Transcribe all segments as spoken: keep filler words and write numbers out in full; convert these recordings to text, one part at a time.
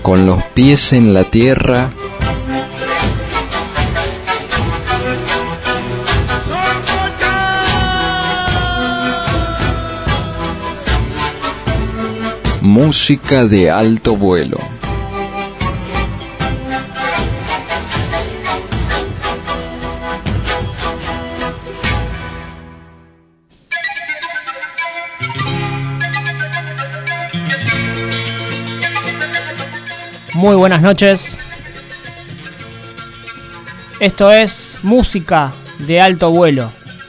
con los pies en la tierra, música de alto vuelo. Muy buenas noches. Esto es música de alto vuelo.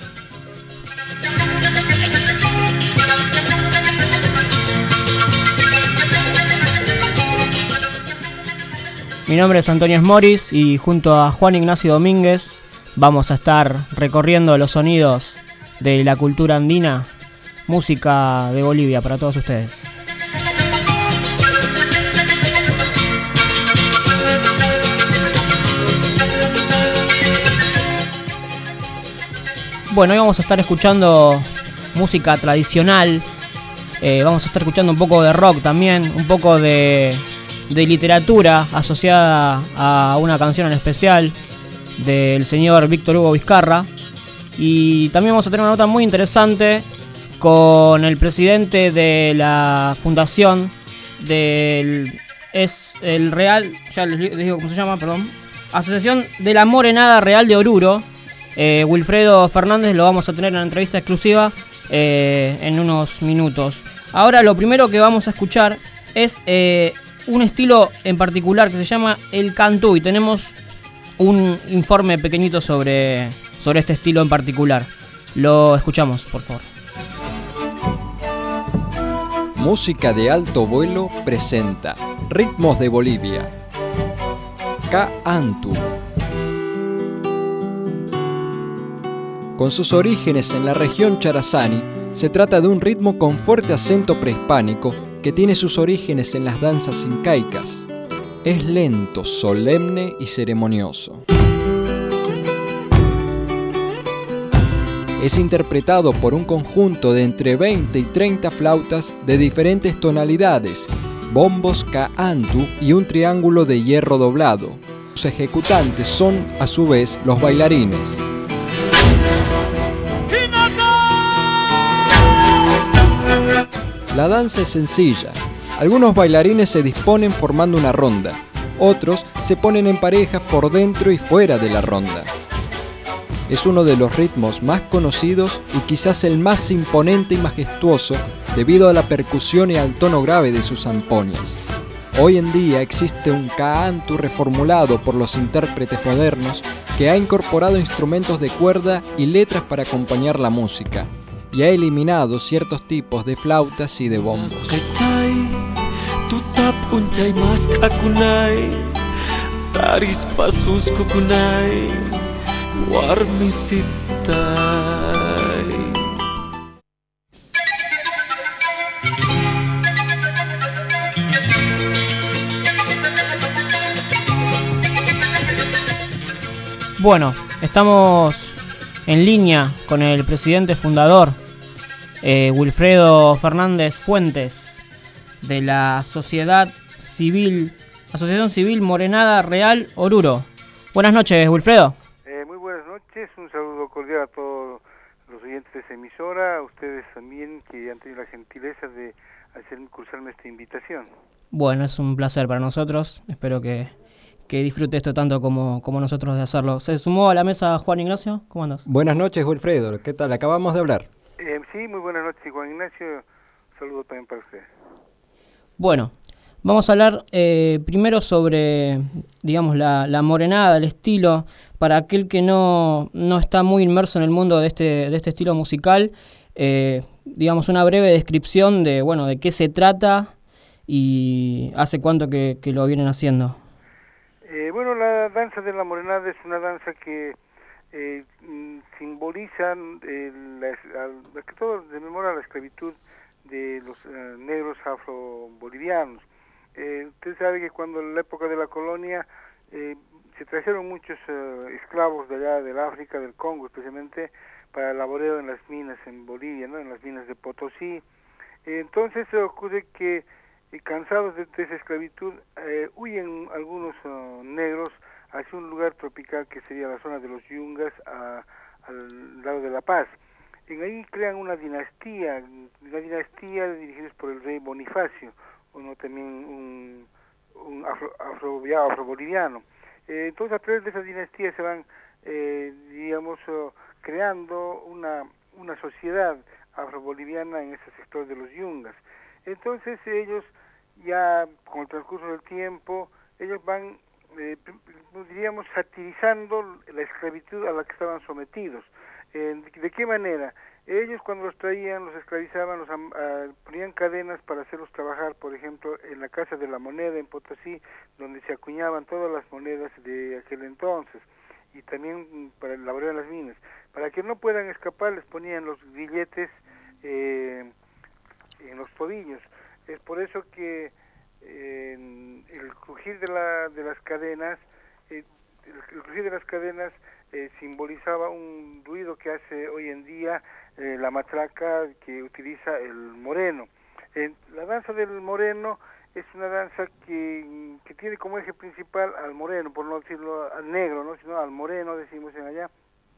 Mi nombre es Antonio Esmoris y junto a Juan Ignacio Domínguez vamos a estar recorriendo los sonidos de la cultura andina, música de Bolivia para todos ustedes. Bueno, hoy vamos a estar escuchando música tradicional, eh, vamos a estar escuchando un poco de rock también, un poco de, de literatura asociada a una canción en especial del señor Víctor Hugo Vizcarra, y también vamos a tener una nota muy interesante con el presidente de la fundación del es el Real, ya les, les digo cómo se llama, perdón, Asociación de la Morenada Real de Oruro. Eh, Wilfredo Fernández lo vamos a tener en una entrevista exclusiva eh, en unos minutos. Ahora lo primero que vamos a escuchar es eh, un estilo en particular que se llama el cantú, y tenemos un informe pequeñito sobre, sobre este estilo en particular. Lo escuchamos, por favor. Música de alto vuelo presenta Ritmos de Bolivia. Ca-antu. Con sus orígenes en la región Charazani, se trata de un ritmo con fuerte acento prehispánico que tiene sus orígenes en las danzas incaicas. Es lento, solemne y ceremonioso. Es interpretado por un conjunto de entre veinte y treinta flautas de diferentes tonalidades, bombos ca-antu y un triángulo de hierro doblado. Sus ejecutantes son, a su vez, los bailarines. La danza es sencilla. Algunos bailarines se disponen formando una ronda, otros se ponen en parejas por dentro y fuera de la ronda. Es uno de los ritmos más conocidos y quizás el más imponente y majestuoso debido a la percusión y al tono grave de sus zampoñas. Hoy en día existe un ca-antu reformulado por los intérpretes modernos que ha incorporado instrumentos de cuerda y letras para acompañar la música, y ha eliminado ciertos tipos de flautas y de bombos. Bueno, estamos en línea con el presidente fundador, Eh, Wilfredo Fernández Fuentes, de la Sociedad Civil, Asociación Civil Morenada Real Oruro. Buenas noches, Wilfredo. Eh, muy buenas noches, un saludo cordial a todos los oyentes de esa emisora, a ustedes también que han tenido la gentileza de hacerme cursarme esta invitación. Bueno, es un placer para nosotros, espero que, que disfrute esto tanto como, como nosotros de hacerlo. ¿Se sumó a la mesa Juan Ignacio? ¿Cómo andas? Buenas noches, Wilfredo, ¿qué tal? Acabamos de hablar. Eh, sí, muy buenas noches, Juan Ignacio. Saludo también para usted. Bueno, vamos a hablar eh, primero sobre, digamos, la, la morenada, el estilo. Para aquel que no, no está muy inmerso en el mundo de este, de este estilo musical, eh, digamos, una breve descripción de, bueno, de qué se trata y hace cuánto que, que lo vienen haciendo. Eh, bueno, la danza de la morenada es una danza que Eh, simbolizan eh, la, la, que todo rememora la esclavitud de los eh, negros afro-bolivianos. Eh, usted sabe que cuando en la época de la colonia eh, se trajeron muchos eh, esclavos de allá del África, del Congo especialmente, para el laboreo en las minas en Bolivia, ¿no? En las minas de Potosí. Eh, entonces se ocurre que y cansados de, de esa esclavitud, eh, huyen algunos uh, negros hacia un lugar tropical que sería la zona de los Yungas, a, al lado de La Paz. En ahí crean una dinastía, una dinastía dirigida por el rey Bonifacio, uno también un, un afro, afro, afro-boliviano. Eh, entonces a través de esa dinastía se van, eh, digamos, uh, creando una, una sociedad afro-boliviana en ese sector de los Yungas. Entonces ellos, ya con el transcurso del tiempo, ellos van, eh, diríamos, satirizando la esclavitud a la que estaban sometidos. Eh, ¿De qué manera? Ellos cuando los traían, los esclavizaban, los uh, ponían cadenas para hacerlos trabajar, por ejemplo, en la Casa de la Moneda en Potosí, donde se acuñaban todas las monedas de aquel entonces, y también para elaborar las minas. Para que no puedan escapar, les ponían los grilletes eh, en los tobillos. Es por eso que eh, el crujir de, la, de las cadenas, eh, el, el crujir de las cadenas eh, simbolizaba un ruido que hace hoy en día eh, la matraca que utiliza el moreno. Eh, la danza del moreno es una danza que, que tiene como eje principal al moreno, por no decirlo al negro, ¿no? Sino al moreno, decimos en allá.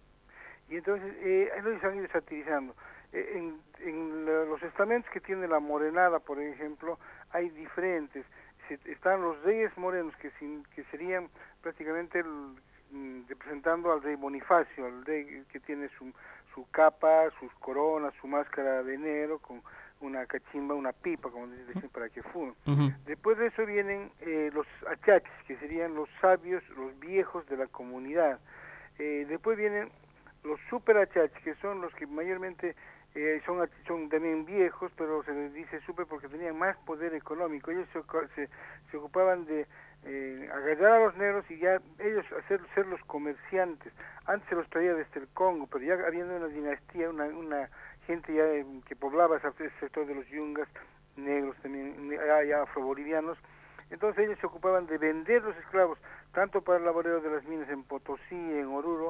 Y entonces eh, ellos han ido satirizando. Eh, en, en los estamentos que tiene la morenada, por ejemplo, hay diferentes. Se, están los reyes morenos, que, sin, que serían prácticamente el, representando al rey Bonifacio, al rey que tiene su, su capa, sus coronas, su máscara de negro, con una cachimba, una pipa, como dicen, para que fumen. Uh-huh. Después de eso vienen eh, los achaches, que serían los sabios, los viejos de la comunidad. Eh, después vienen los super achaches, que son los que mayormente eh, son, son también viejos, pero se les dice super porque tenían más poder económico. Ellos se, se, se ocupaban de eh, agarrar a los negros y ya ellos hacer ser los comerciantes. Antes se los traía desde el Congo, pero ya habiendo una dinastía, una, una gente ya eh, que poblaba ese sector de los Yungas, negros también, ya, ya afro-bolivianos. Entonces ellos se ocupaban de vender los esclavos, tanto para el laboreo de las minas en Potosí, en Oruro,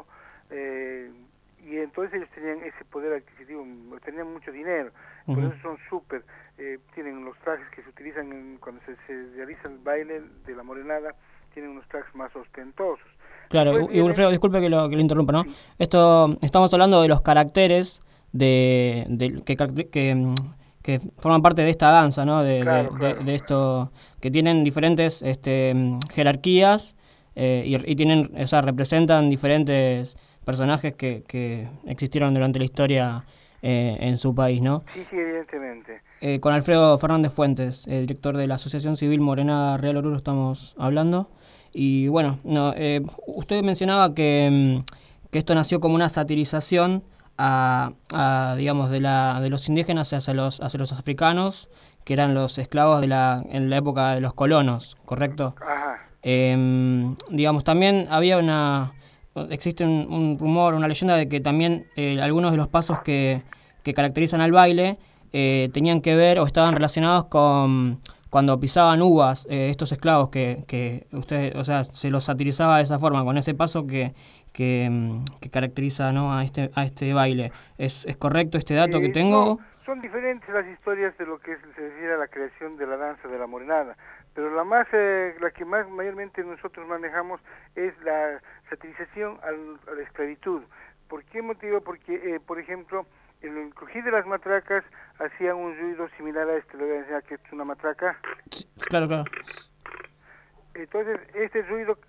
eh, y entonces ellos tenían ese poder adquisitivo, tenían mucho dinero, uh-huh. Por eso son súper, eh, tienen los trajes que se utilizan en, cuando se, se realiza el baile de la morenada, tienen unos trajes más ostentosos. Claro, Después y Wilfredo, viene... disculpe que lo, que lo interrumpa, ¿no? Sí. Esto, estamos hablando de los caracteres de, de que, que, que forman parte de esta danza, ¿no? De, claro, de, claro. de, de esto, que tienen diferentes este, jerarquías eh, y, y tienen, o sea, representan diferentes personajes que, que existieron durante la historia eh, en su país, ¿no? Sí, sí, evidentemente. Eh, con Alfredo Fernández Fuentes, eh, director de la Asociación Civil Morena Real Oruro, estamos hablando. Y bueno, no, eh, usted mencionaba que, que esto nació como una satirización a, a digamos, de la de los indígenas hacia los hacia los africanos, que eran los esclavos de la en la época de los colonos, ¿correcto? Ajá. Eh, digamos, también había una existe un, un rumor, una leyenda de que también eh, algunos de los pasos que, que caracterizan al baile eh, tenían que ver o estaban relacionados con cuando pisaban uvas, eh, estos esclavos que, que usted, o sea, se los satirizaba de esa forma, con ese paso que que, que caracteriza, ¿no?, a este a este baile. ¿Es, es correcto este dato eh, que tengo? No, son diferentes las historias de lo que es, se refiere a la creación de la danza de la morenada, pero la más eh, la que más mayormente nosotros manejamos es la satirización al, a la esclavitud. ¿Por qué motivo? Porque, eh, por ejemplo, el crujir de las matracas hacían un ruido similar a este, le voy a enseñar que es una matraca. Sí, claro, claro. Entonces, este ruido,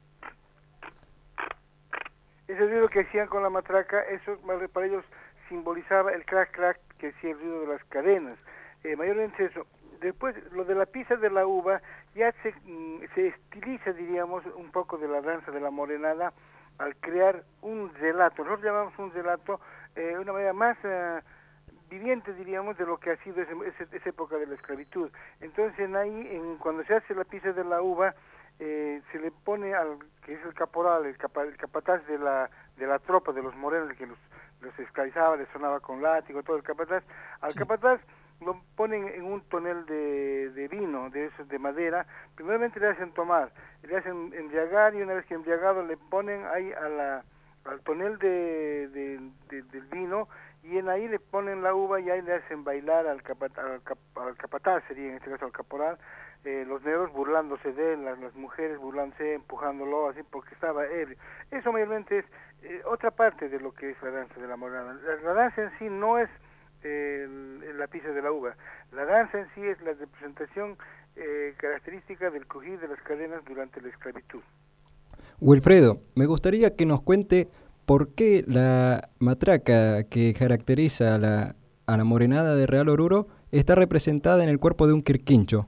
ese ruido que hacían con la matraca, eso para ellos simbolizaba el crack crack que hacía el ruido de las cadenas. Eh, mayormente eso. Después, lo de la pisa de la uva ya se, se estiliza, diríamos, un poco de la danza de la morenada al crear un relato. Nosotros llamamos un relato eh, una manera más uh, viviente, diríamos, de lo que ha sido ese, ese, esa época de la esclavitud. Entonces, en ahí, en, cuando se hace la pisa de la uva, eh, se le pone al que es el caporal, el, capa, el capataz de la de la tropa de los morenos, que los, los esclavizaba, les sonaba con látigo, todo el capataz. Al sí. capataz lo ponen en un tonel de, de vino, de esos de madera. Primeramente le hacen tomar, le hacen embriagar, y una vez que embriagado le ponen ahí a la, al tonel de, de, de, del vino, y en ahí le ponen la uva y ahí le hacen bailar al, capat, al, cap, al capataz, sería en este caso al caporal, eh, los negros burlándose de él, las, las mujeres burlándose, empujándolo así porque estaba ebrio. Eso mayormente es eh, otra parte de lo que es la danza de la morenada. La, la danza en sí no es eh, el, la pizza de la uva, la danza en sí es la representación eh, característica del crujir de las cadenas durante la esclavitud. Wilfredo, me gustaría que nos cuente por qué la matraca que caracteriza a la, a la morenada de Real Oruro está representada en el cuerpo de un quirquincho.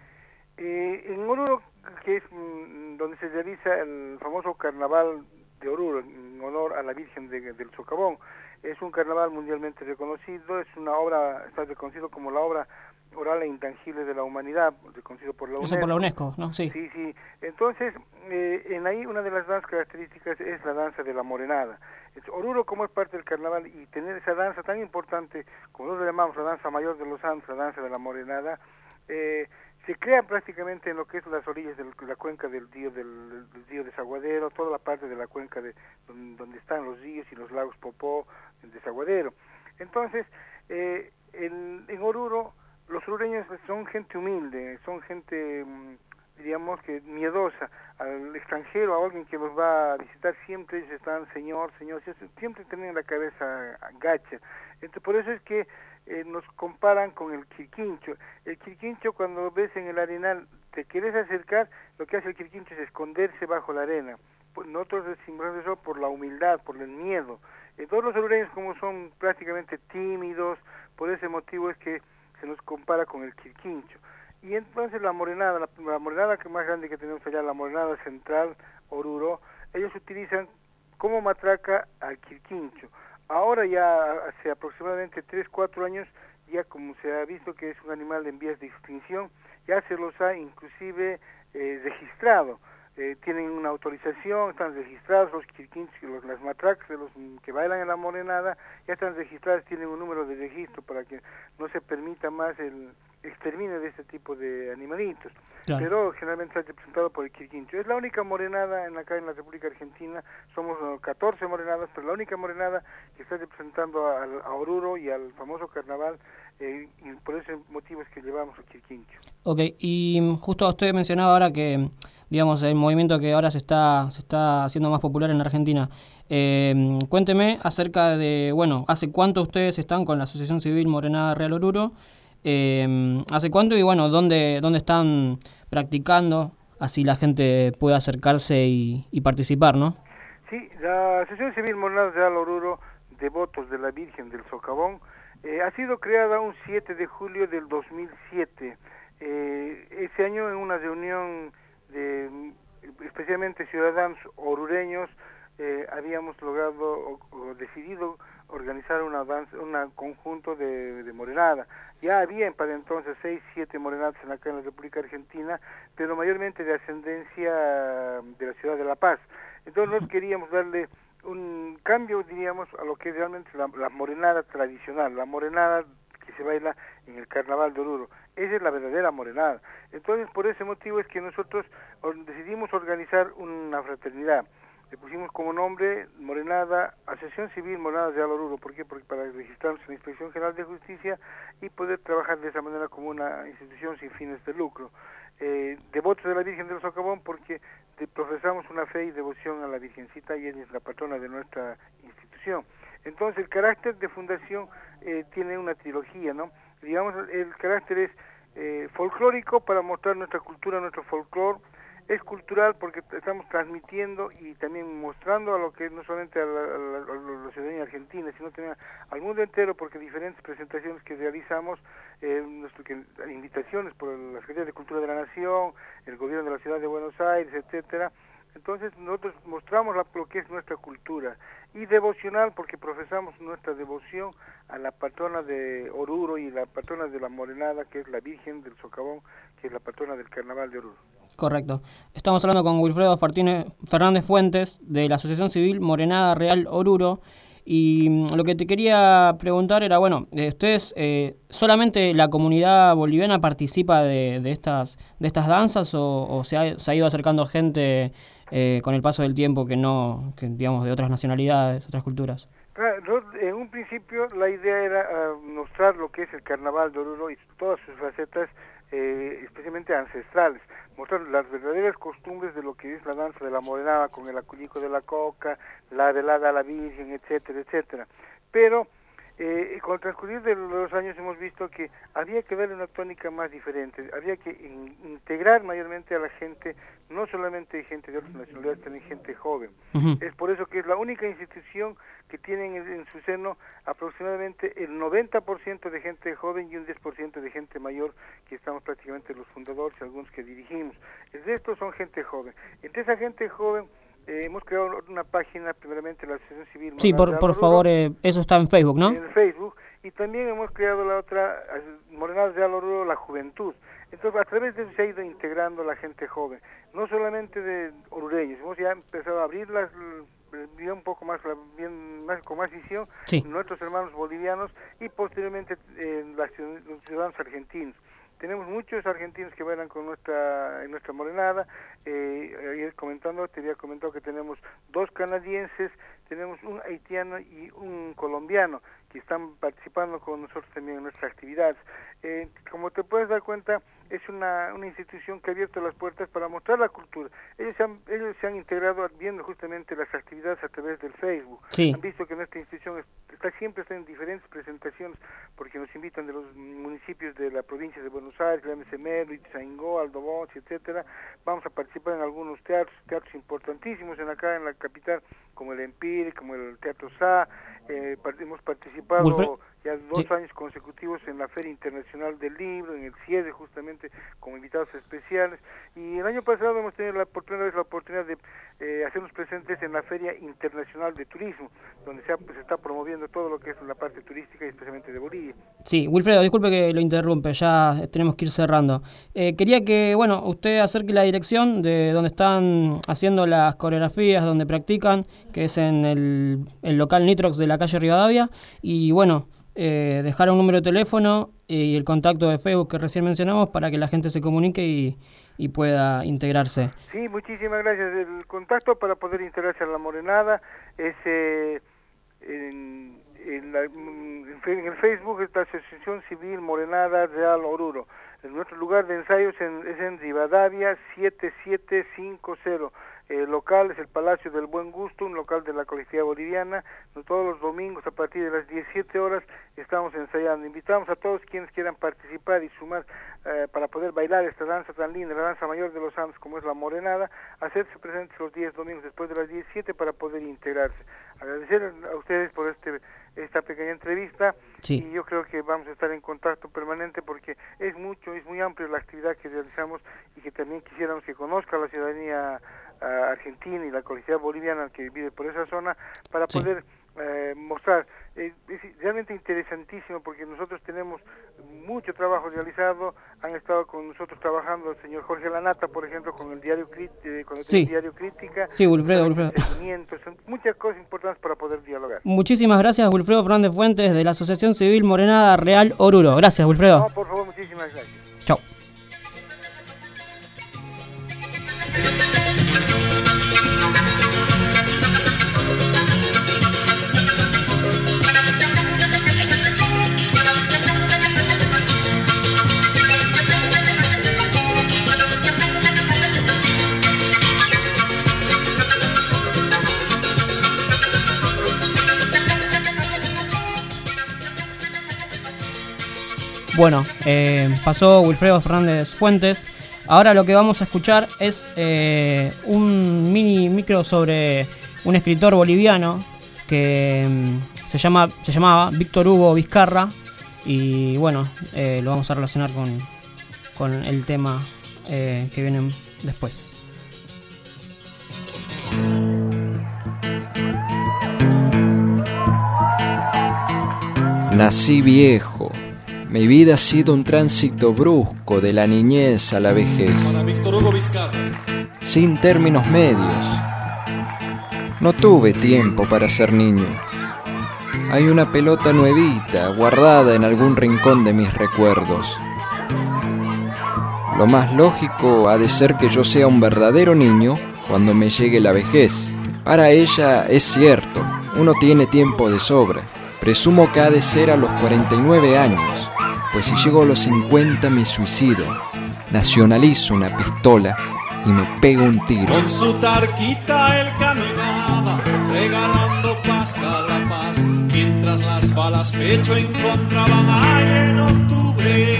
Eh, en Oruro, que es mm, donde se realiza el famoso carnaval de Oruro, en honor a la Virgen de, del Socavón, es un carnaval mundialmente reconocido, es una obra, está reconocido como la obra oral e intangible de la humanidad, reconocido por la UNESCO. Eso por la UNESCO, ¿no? Sí. Sí, sí. Entonces, eh, en ahí una de las danzas características es la danza de la morenada. Entonces, Oruro, como es parte del carnaval, y tener esa danza tan importante, como nosotros llamamos la danza mayor de los Andes, la danza de la morenada, eh, se crea prácticamente en lo que es las orillas de la cuenca del río del, del río Desaguadero, toda la parte de la cuenca de donde, donde están los ríos y los lagos Popó, el Desaguadero. Entonces, eh, en, en Oruro, los orureños son gente humilde, son gente, diríamos que miedosa. Al extranjero, a alguien que los va a visitar, siempre ellos están, señor, señor, siempre tienen la cabeza gacha. Entonces, por eso es que eh, nos comparan con el quirquincho. El quirquincho, cuando lo ves en el arenal, te quieres acercar, lo que hace el quirquincho es esconderse bajo la arena. Pues nosotros decimos eso por la humildad, por el miedo. Eh, todos los orureños, como son prácticamente tímidos, por ese motivo es que se nos compara con el quirquincho. Y entonces la morenada, la, la morenada que más grande que tenemos allá, la morenada central, Oruro, ellos utilizan como matraca al quirquincho. Ahora ya hace aproximadamente tres, cuatro años, ya como se ha visto que es un animal en vías de extinción, ya se los ha inclusive eh, registrado. Eh, tienen una autorización, están registrados los quirquinchos, los, las matracas de los que bailan en la morenada, ya están registrados, tienen un número de registro para que no se permita más el exterminio de este tipo de animalitos. Claro. Pero generalmente está representado por el quirquincho. Es la única morenada en acá en la República Argentina, somos catorce morenadas, pero la única morenada que está representando a, a Oruro y al famoso carnaval, eh, y por ese motivo es que llevamos el quirquincho. Ok, y justo usted mencionaba ahora que, digamos, el movimiento que ahora se está se está haciendo más popular en la Argentina. Eh, cuénteme acerca de, bueno, ¿hace cuánto ustedes están con la Asociación Civil Morenada Real Oruro? Eh, ¿Hace cuánto y, bueno, dónde, dónde están practicando? Así la gente puede acercarse y, y participar, ¿no? Sí, la Asociación Civil Morenada Real Oruro, devotos de la Virgen del Socavón, eh, ha sido creada un siete de julio del dos mil siete. Eh, ese año en una reunión de especialmente ciudadanos orureños eh, habíamos logrado o, o decidido organizar una danza, un conjunto de, de morenada. Ya había para entonces seis, siete morenadas en acá en la República Argentina, pero mayormente de ascendencia de la ciudad de La Paz. Entonces nosotros queríamos darle un cambio, diríamos, a lo que es realmente la, la morenada tradicional, la morenada que se baila en el Carnaval de Oruro. Esa es la verdadera morenada. Entonces, por ese motivo es que nosotros decidimos organizar una fraternidad. Le pusimos como nombre Morenada, Asociación Civil Morenada Real Oruro. ¿Por qué? Porque para registrarnos en la Inspección General de Justicia y poder trabajar de esa manera como una institución sin fines de lucro. Eh, devotos de la Virgen del Socavón porque de, profesamos una fe y devoción a la Virgencita y ella es la patrona de nuestra institución. Entonces el carácter de fundación eh, tiene una trilogía, ¿no? Digamos, el carácter es eh, folclórico para mostrar nuestra cultura, nuestro folclore. Es cultural porque estamos transmitiendo y también mostrando a lo que no solamente a la, a la, a la ciudadanía argentina, sino también al mundo entero, porque diferentes presentaciones que realizamos, eh, nuestro, que, invitaciones por la Secretaría de Cultura de la Nación, el gobierno de la ciudad de Buenos Aires, etcétera. Entonces nosotros mostramos la, lo que es nuestra cultura, y devocional porque profesamos nuestra devoción a la patrona de Oruro y la patrona de la Morenada, que es la Virgen del Socavón, que es la patrona del Carnaval de Oruro. Correcto. Estamos hablando con Wilfredo Fernández Fuentes de la Asociación Civil Morenada Real Oruro. Y lo que te quería preguntar era, bueno, ¿ustedes eh, solamente la comunidad boliviana participa de, de estas de estas danzas o, o se, ha, se ha ido acercando gente eh, con el paso del tiempo que no, que digamos, de otras nacionalidades, otras culturas? Claro, en un principio principio la idea era uh, mostrar lo que es el carnaval de Oruro y todas sus facetas, eh, especialmente ancestrales, mostrar las verdaderas costumbres de lo que es la danza de la morenada con el acullico de la coca, la velada a la Virgen, etcétera, etcétera. Pero Eh, con el transcurrir de los años hemos visto que había que darle una tónica más diferente, había que in, integrar mayormente a la gente, no solamente gente de otras nacionalidades, también gente joven. Uh-huh. Es por eso que es la única institución que tiene en, en su seno aproximadamente el noventa por ciento de gente joven y un diez por ciento de gente mayor, que estamos prácticamente los fundadores y algunos que dirigimos. El resto son gente joven. Entre esa gente joven, Eh, hemos creado una página, primeramente la Asociación Civil. Sí, por, por favor, eh, eso está en Facebook, ¿no? En Facebook, y también hemos creado la otra, Morenadas Real Oruro, la Juventud. Entonces, a través de eso se ha ido integrando la gente joven, no solamente de orureños, hemos ya empezado a abrir las, bien un poco más, bien más con más visión, sí, nuestros hermanos bolivianos y posteriormente eh, las, los ciudadanos argentinos. Tenemos muchos argentinos que bailan con nuestra en nuestra morenada. Eh, ayer comentando, te había comentado que tenemos dos canadienses, tenemos un haitiano y un colombiano que están participando con nosotros también en nuestras actividades. Eh, como te puedes dar cuenta, es una, una institución que ha abierto las puertas para mostrar la cultura. Ellos se han, ellos se han integrado viendo justamente las actividades a través del Facebook. Sí. Han visto que nuestra institución está siempre está en diferentes presentaciones, porque nos invitan de los municipios de la provincia de Buenos Aires, la M C Melo, Ituzaingó, Aldo Bonzi, etcétera. Vamos a participar en algunos teatros, teatros importantísimos en acá en la capital, como el Empire, como el Teatro S A. Eh, hemos participado Wilfred, ya dos sí. años consecutivos en la Feria Internacional del Libro, en el cierre justamente como invitados especiales, y el año pasado hemos tenido la, por primera vez la oportunidad de eh, hacernos presentes en la Feria Internacional de Turismo, donde se, ha, pues, se está promoviendo todo lo que es la parte turística y especialmente de Bolivia. Sí, Wilfredo, disculpe que lo interrumpe, ya tenemos que ir cerrando. Eh, quería que, bueno, usted acerque la dirección de donde están haciendo las coreografías, donde practican, que es en el, el local Nitrox de la calle Rivadavia, y bueno, eh, dejar un número de teléfono y el contacto de Facebook que recién mencionamos para que la gente se comunique y, y pueda integrarse. Sí, muchísimas gracias. El contacto para poder integrarse a la morenada es eh, en, en, la, en el Facebook está Asociación Civil Morenada Real Oruro. En nuestro lugar de ensayos en, es en Rivadavia siete siete cinco cero. El local es el Palacio del Buen Gusto, un local de la colectividad boliviana. Todos los domingos a partir de las diecisiete horas estamos ensayando. Invitamos a todos quienes quieran participar y sumar eh, para poder bailar esta danza tan linda, la danza mayor de los Andes como es la morenada, hacerse presentes los días domingos después de las diecisiete para poder integrarse. Agradecer a ustedes por este esta pequeña entrevista, sí, y yo creo que vamos a estar en contacto permanente porque es mucho, es muy amplia la actividad que realizamos y que también quisiéramos que conozca la ciudadanía uh, argentina y la colectividad boliviana que vive por esa zona para sí. poder eh, mostrar. Eh, es realmente interesantísimo porque nosotros tenemos mucho trabajo realizado, han estado con nosotros trabajando el señor Jorge Lanata, por ejemplo, con el diario, eh, con el sí. diario Crítica. Sí, Wilfredo, Wilfredo. Son muchas cosas importantes para poder dialogar. Muchísimas gracias, Wilfredo Fernández Fuentes, de la Asociación Civil Morenada Real Oruro. Gracias, Wilfredo. No, por favor, muchísimas gracias. Chao. Bueno, eh, pasó Wilfredo Fernández Fuentes. Ahora lo que vamos a escuchar es eh, un mini micro sobre un escritor boliviano que um, se llama se llamaba Víctor Hugo Vizcarra. Y bueno, eh, lo vamos a relacionar con, con el tema eh, que viene después. Nací viejo. Mi vida ha sido un tránsito brusco de la niñez a la vejez, sin términos medios. No tuve tiempo para ser niño. Hay una pelota nuevita guardada en algún rincón de mis recuerdos. Lo más lógico ha de ser que yo sea un verdadero niño cuando me llegue la vejez. Para ella es cierto, uno tiene tiempo de sobra. Presumo que ha de ser a los cuarenta y nueve años, pues si llego a los cincuenta me suicido, nacionalizo una pistola y me pego un tiro. Con su tarquita él caminaba, regalando paz a la paz, mientras las balas pecho encontraban ahí en octubre.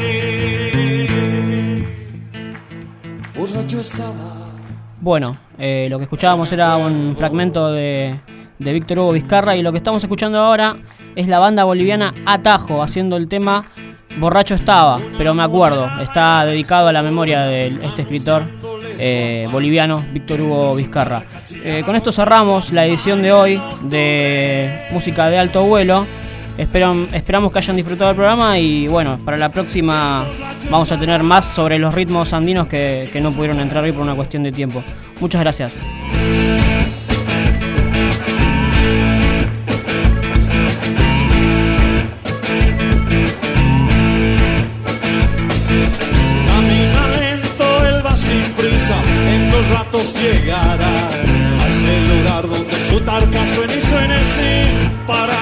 Borracho estaba. Bueno, eh, lo que escuchábamos era un fragmento de, de Víctor Hugo Vizcarra, y lo que estamos escuchando ahora es la banda boliviana Atajo haciendo el tema Borracho estaba, pero me acuerdo. Está dedicado a la memoria de este escritor eh, boliviano, Víctor Hugo Vizcarra. Eh, con esto cerramos la edición de hoy de Música de Alto Vuelo. Espero, esperamos que hayan disfrutado del programa, y bueno, para la próxima vamos a tener más sobre los ritmos andinos que, que no pudieron entrar hoy por una cuestión de tiempo. Muchas gracias. Camina lento, él va sin prisa, en dos ratos llegará a ese lugar donde su tarca suene y suene sin parar.